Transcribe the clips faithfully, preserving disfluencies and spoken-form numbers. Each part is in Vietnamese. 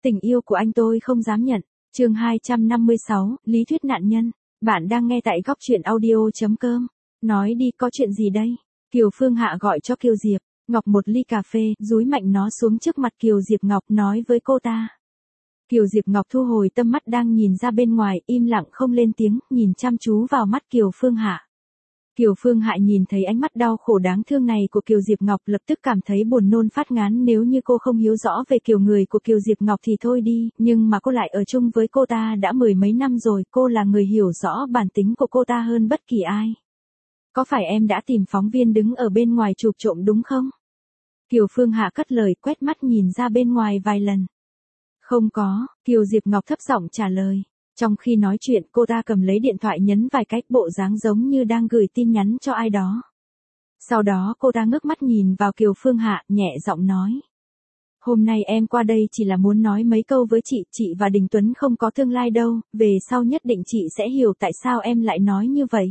Tình yêu của anh tôi không dám nhận. Chương hai trăm năm mươi sáu, lý thuyết nạn nhân. Bạn đang nghe tại góc truyện audio chấm com. Nói đi, có chuyện gì đây? Kiều Phương Hạ gọi cho Kiều Diệp Ngọc một ly cà phê, dúi mạnh nó xuống trước mặt Kiều Diệp Ngọc, nói với cô ta. Kiều Diệp Ngọc thu hồi tâm mắt đang nhìn ra bên ngoài, im lặng không lên tiếng, nhìn chăm chú vào mắt Kiều Phương Hạ. Kiều Phương Hạ nhìn thấy ánh mắt đau khổ đáng thương này của Kiều Diệp Ngọc, lập tức cảm thấy buồn nôn phát ngán. Nếu như cô không hiểu rõ về kiểu người của Kiều Diệp Ngọc thì thôi đi, nhưng mà cô lại ở chung với cô ta đã mười mấy năm rồi, cô là người hiểu rõ bản tính của cô ta hơn bất kỳ ai. Có phải em đã tìm phóng viên đứng ở bên ngoài chụp trộm đúng không? Kiều Phương Hạ cất lời, quét mắt nhìn ra bên ngoài vài lần. Không có, Kiều Diệp Ngọc thấp giọng trả lời. Trong khi nói chuyện, cô ta cầm lấy điện thoại nhấn vài cái, bộ dáng giống như đang gửi tin nhắn cho ai đó. Sau đó cô ta ngước mắt nhìn vào Kiều Phương Hạ, nhẹ giọng nói. Hôm nay em qua đây chỉ là muốn nói mấy câu với chị, chị và Đình Tuấn không có tương lai đâu, về sau nhất định chị sẽ hiểu tại sao em lại nói như vậy.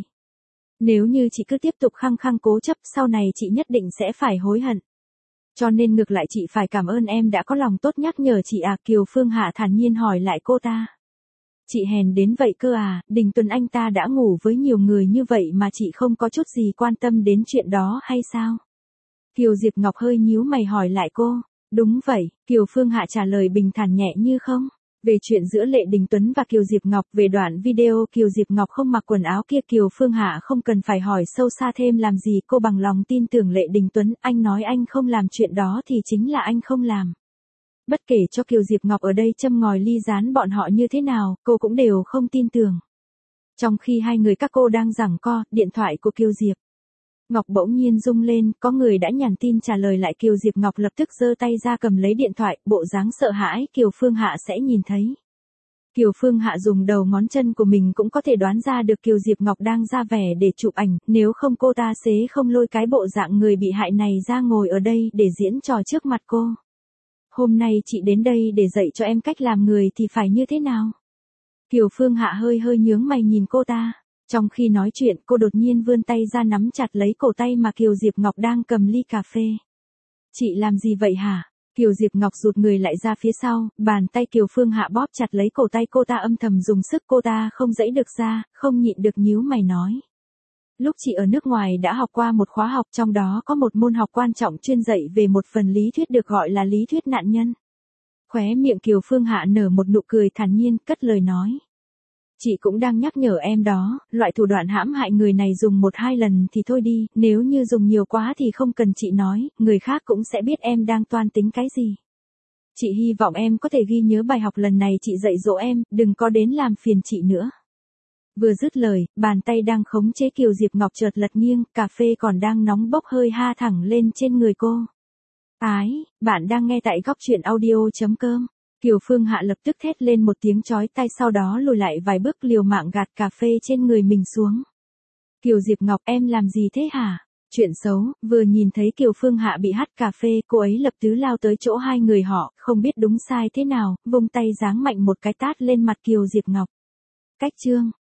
Nếu như chị cứ tiếp tục khăng khăng cố chấp, sau này chị nhất định sẽ phải hối hận. Cho nên ngược lại chị phải cảm ơn em đã có lòng tốt nhắc nhở chị à. Kiều Phương Hạ thản nhiên hỏi lại cô ta. Chị hèn đến vậy cơ à? Đình Tuấn anh ta đã ngủ với nhiều người như vậy mà chị không có chút gì quan tâm đến chuyện đó hay sao? Kiều Diệp Ngọc hơi nhíu mày hỏi lại cô. Đúng vậy, Kiều Phương Hạ trả lời bình thản nhẹ như không. Về chuyện giữa Lệ Đình Tuấn và Kiều Diệp Ngọc, về đoạn video Kiều Diệp Ngọc không mặc quần áo kia, Kiều Phương Hạ không cần phải hỏi sâu xa thêm làm gì, cô bằng lòng tin tưởng Lệ Đình Tuấn, anh nói anh không làm chuyện đó thì chính là anh không làm. Bất kể cho Kiều Diệp Ngọc ở đây châm ngòi ly gián bọn họ như thế nào, cô cũng đều không tin tưởng. Trong khi hai người các cô đang giằng co, điện thoại của Kiều Diệp Ngọc bỗng nhiên rung lên, có người đã nhắn tin trả lời lại. Kiều Diệp Ngọc lập tức giơ tay ra cầm lấy điện thoại, bộ dáng sợ hãi Kiều Phương Hạ sẽ nhìn thấy. Kiều Phương Hạ dùng đầu ngón chân của mình cũng có thể đoán ra được Kiều Diệp Ngọc đang ra vẻ để chụp ảnh, nếu không cô ta sẽ không lôi cái bộ dạng người bị hại này ra ngồi ở đây để diễn trò trước mặt cô. Hôm nay chị đến đây để dạy cho em cách làm người thì phải như thế nào? Kiều Phương Hạ hơi hơi nhướng mày nhìn cô ta. Trong khi nói chuyện, cô đột nhiên vươn tay ra nắm chặt lấy cổ tay mà Kiều Diệp Ngọc đang cầm ly cà phê. Chị làm gì vậy hả? Kiều Diệp Ngọc rụt người lại ra phía sau, bàn tay Kiều Phương Hạ bóp chặt lấy cổ tay cô ta, âm thầm dùng sức. Cô ta không giãy được ra, không nhịn được nhíu mày nói. Lúc chị ở nước ngoài đã học qua một khóa học, trong đó có một môn học quan trọng chuyên dạy về một phần lý thuyết được gọi là lý thuyết nạn nhân. Khóe miệng Kiều Phương Hạ nở một nụ cười thản nhiên, cất lời nói. Chị cũng đang nhắc nhở em đó, loại thủ đoạn hãm hại người này dùng một hai lần thì thôi đi, nếu như dùng nhiều quá thì không cần chị nói, người khác cũng sẽ biết em đang toan tính cái gì. Chị hy vọng em có thể ghi nhớ bài học lần này chị dạy dỗ em, đừng có đến làm phiền chị nữa. Vừa dứt lời, bàn tay đang khống chế Kiều Diệp Ngọc chợt lật nghiêng, cà phê còn đang nóng bốc hơi ha thẳng lên trên người cô. Ái, bạn đang nghe tại góc truyện audio chấm com. Kiều Phương Hạ lập tức thét lên một tiếng chói tai, sau đó lùi lại vài bước liều mạng gạt cà phê trên người mình xuống. Kiều Diệp Ngọc, em làm gì thế hả? Chuyện xấu, vừa nhìn thấy Kiều Phương Hạ bị hắt cà phê, cô ấy lập tức lao tới chỗ hai người họ, không biết đúng sai thế nào, vung tay giáng mạnh một cái tát lên mặt Kiều Diệp Ngọc. Cách chương